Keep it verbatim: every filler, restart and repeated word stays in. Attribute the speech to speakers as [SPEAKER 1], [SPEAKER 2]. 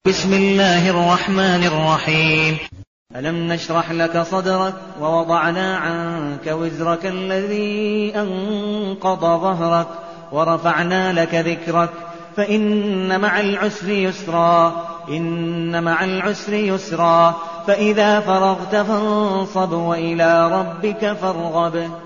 [SPEAKER 1] بسم الله الرحمن الرحيم. ألم نشرح لك صدرك ووضعنا عنك وزرك الذي أنقض ظهرك ورفعنا لك ذكرك فإن مع العسر يسرا إن مع العسر يسرا فإذا فرغت فانصب وإلى ربك فارغب.